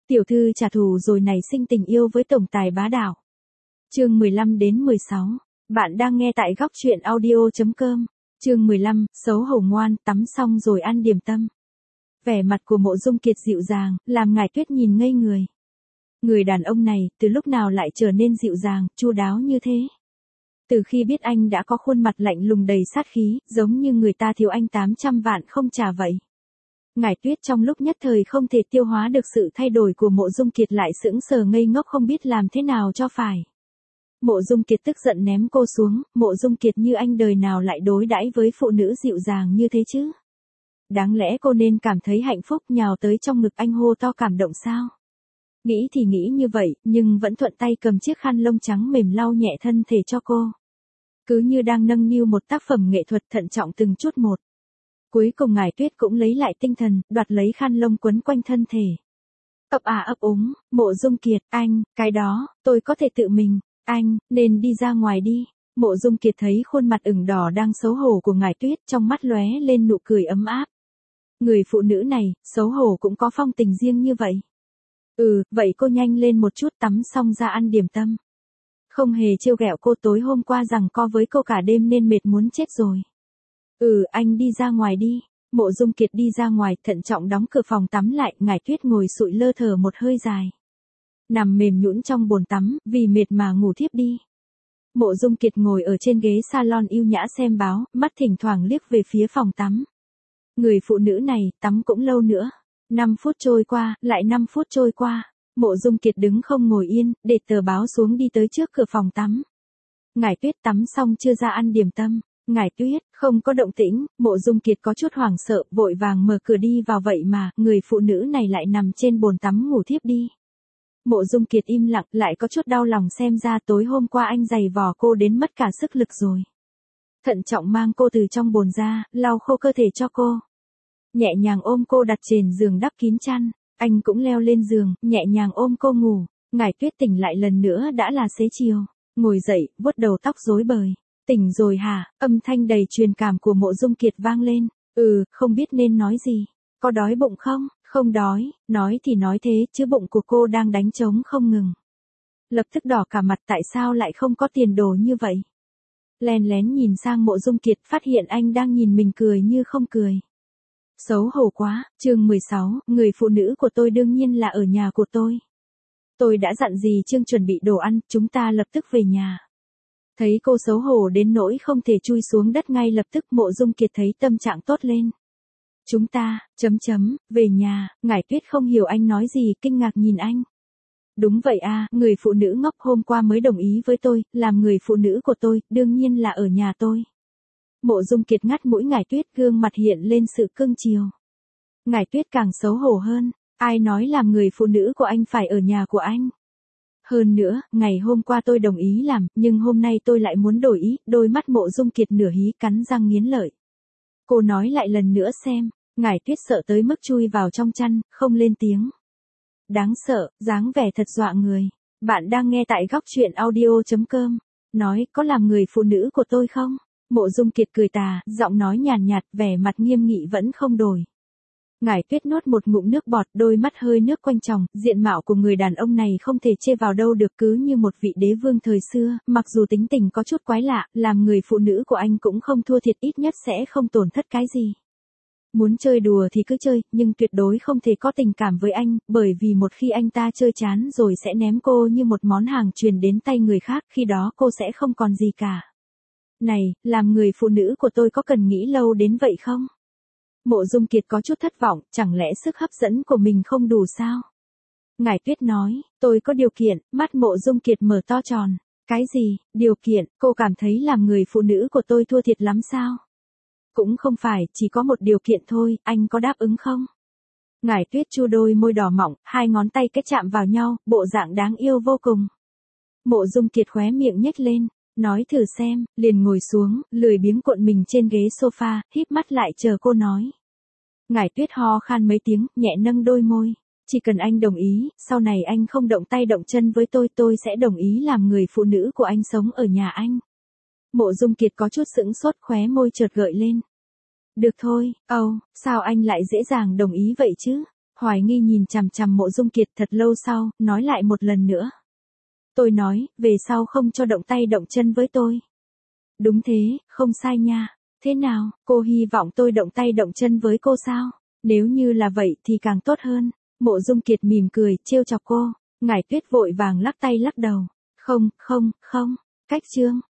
tiểu thư trả thù rồi nảy sinh tình yêu với tổng tài bá đạo. Chương 15 đến 16. Bạn đang nghe tại góc truyện audio.com. Chương 15, xấu hổ ngoan, tắm xong rồi ăn điểm tâm. Vẻ mặt của Mộ Dung Kiệt dịu dàng, làm Ngải Tuyết nhìn ngây người. Người đàn ông này, từ lúc nào lại trở nên dịu dàng, chu đáo như thế? Từ khi biết anh đã có khuôn mặt lạnh lùng đầy sát khí, giống như người ta thiếu anh 800 vạn không trả vậy. Ngải Tuyết trong lúc nhất thời không thể tiêu hóa được sự thay đổi của Mộ Dung Kiệt, lại sững sờ ngây ngốc không biết làm thế nào cho phải. Mộ Dung Kiệt tức giận ném cô xuống, Mộ Dung Kiệt như anh đời nào lại đối đãi với phụ nữ dịu dàng như thế chứ? Đáng lẽ cô nên cảm thấy hạnh phúc, nhào tới trong ngực anh hô to cảm động sao? Nghĩ thì nghĩ như vậy, nhưng vẫn thuận tay cầm chiếc khăn lông trắng mềm lau nhẹ thân thể cho cô. Cứ như đang nâng niu một tác phẩm nghệ thuật, thận trọng từng chút một. Cuối cùng Ngải Tuyết cũng lấy lại tinh thần, đoạt lấy khăn lông quấn quanh thân thể. Ấp ấp úng, Mộ Dung Kiệt, anh, cái đó, tôi có thể tự mình, anh, nên đi ra ngoài đi. Mộ Dung Kiệt thấy khuôn mặt ửng đỏ đang xấu hổ của Ngải Tuyết, trong mắt lóe lên nụ cười ấm áp. Người phụ nữ này, xấu hổ cũng có phong tình riêng như vậy. Vậy cô nhanh lên một chút, tắm xong ra ăn điểm tâm. Không hề trêu ghẹo cô, tối hôm qua giằng co với cô cả đêm nên mệt muốn chết rồi. Anh đi ra ngoài đi. Mộ Dung Kiệt đi ra ngoài, thận trọng đóng cửa phòng tắm lại. Ngải Tuyết ngồi sụi lơ thở một hơi dài. Nằm mềm nhũn trong bồn tắm, vì mệt mà ngủ thiếp đi. Mộ Dung Kiệt ngồi ở trên ghế salon yêu nhã xem báo, mắt thỉnh thoảng liếc về phía phòng tắm. Người phụ nữ này, tắm cũng lâu nữa. 5 phút trôi qua, lại 5 phút trôi qua. Mộ Dung Kiệt đứng không ngồi yên, để tờ báo xuống đi tới trước cửa phòng tắm. Ngải Tuyết tắm xong chưa ra ăn điểm tâm. Ngải Tuyết, không có động tĩnh. Mộ Dung Kiệt có chút hoảng sợ, vội vàng mở cửa đi vào, vậy mà, người phụ nữ này lại nằm trên bồn tắm ngủ thiếp đi. Mộ Dung Kiệt im lặng, lại có chút đau lòng, xem ra tối hôm qua anh giày vò cô đến mất cả sức lực rồi. Thận trọng mang cô từ trong bồn ra, lau khô cơ thể cho cô. Nhẹ nhàng ôm cô đặt trên giường đắp kín chăn, anh cũng leo lên giường, nhẹ nhàng ôm cô ngủ. Ngải Tuyết tỉnh lại lần nữa đã là xế chiều, ngồi dậy, vuốt đầu tóc rối bời. Tỉnh rồi hả? Âm thanh đầy truyền cảm của Mộ Dung Kiệt vang lên. Không biết nên nói gì. Có đói bụng không? Không đói, nói thì nói thế, chứ bụng của cô đang đánh trống không ngừng. Lập tức đỏ cả mặt, tại sao lại không có tiền đồ như vậy? Lén lén nhìn sang Mộ Dung Kiệt, phát hiện anh đang nhìn mình cười như không cười. Xấu hổ quá. Chương 16, người phụ nữ của tôi đương nhiên là ở nhà của tôi. Tôi đã dặn dì Trương chuẩn bị đồ ăn, chúng ta lập tức về nhà. Thấy cô xấu hổ đến nỗi không thể chui xuống đất ngay lập tức, Mộ Dung Kiệt thấy tâm trạng tốt lên. Chúng ta, về nhà. Ngải Tuyết không hiểu anh nói gì, kinh ngạc nhìn anh. Đúng vậy à, người phụ nữ ngốc, hôm qua mới đồng ý với tôi, làm người phụ nữ của tôi, đương nhiên là ở nhà tôi. Mộ Dung Kiệt ngắt mũi Ngải Tuyết, gương mặt hiện lên sự cưng chiều. Ngải Tuyết càng xấu hổ hơn, ai nói làm người phụ nữ của anh phải ở nhà của anh? Hơn nữa, ngày hôm qua tôi đồng ý làm, nhưng hôm nay tôi lại muốn đổi ý. Đôi mắt Mộ Dung Kiệt nửa hí, cắn răng nghiến lợi. Cô nói lại lần nữa xem. Ngải Tuyết sợ tới mức chui vào trong chăn, không lên tiếng. Đáng sợ, dáng vẻ thật dọa người. Bạn đang nghe tại góc truyện audio.com. Nói, có làm người phụ nữ của tôi không? Mộ Dung Kiệt cười tà, giọng nói nhàn nhạt, vẻ mặt nghiêm nghị vẫn không đổi. Ngải Tuyết nuốt một ngụm nước bọt, đôi mắt hơi nước quanh tròng, diện mạo của người đàn ông này không thể chê vào đâu được, cứ như một vị đế vương thời xưa, mặc dù tính tình có chút quái lạ, làm người phụ nữ của anh cũng không thua thiệt, ít nhất sẽ không tổn thất cái gì. Muốn chơi đùa thì cứ chơi, nhưng tuyệt đối không thể có tình cảm với anh, bởi vì một khi anh ta chơi chán rồi sẽ ném cô như một món hàng truyền đến tay người khác, khi đó cô sẽ không còn gì cả. Này, làm người phụ nữ của tôi có cần nghĩ lâu đến vậy không? Mộ Dung Kiệt có chút thất vọng, chẳng lẽ sức hấp dẫn của mình không đủ sao? Ngải Tuyết nói, tôi có điều kiện. Mắt Mộ Dung Kiệt mở to tròn. Cái gì, điều kiện? Cô cảm thấy làm người phụ nữ của tôi thua thiệt lắm sao? Cũng không phải, chỉ có một điều kiện thôi, anh có đáp ứng không? Ngải Tuyết chu đôi môi đỏ mọng, hai ngón tay kết chạm vào nhau, bộ dạng đáng yêu vô cùng. Mộ Dung Kiệt khóe miệng nhếch lên, nói thử xem, liền ngồi xuống, lười biếng cuộn mình trên ghế sofa, híp mắt lại chờ cô nói. Ngải Tuyết ho khan mấy tiếng, nhẹ nâng đôi môi. Chỉ cần anh đồng ý, sau này anh không động tay động chân với tôi sẽ đồng ý làm người phụ nữ của anh sống ở nhà anh. Mộ Dung Kiệt có chút sững sốt, khóe môi chợt gợi lên. Được thôi, sao anh lại dễ dàng đồng ý vậy chứ? Hoài nghi nhìn chằm chằm Mộ Dung Kiệt thật lâu sau, nói lại một lần nữa. Tôi nói, về sau không cho động tay động chân với tôi. Đúng thế, không sai nha. Thế nào, cô hy vọng tôi động tay động chân với cô sao? Nếu như là vậy thì càng tốt hơn. Mộ Dung Kiệt mỉm cười, trêu chọc cô. Ngải Tuyết vội vàng lắc tay lắc đầu. Không, không, không. Cách Trương,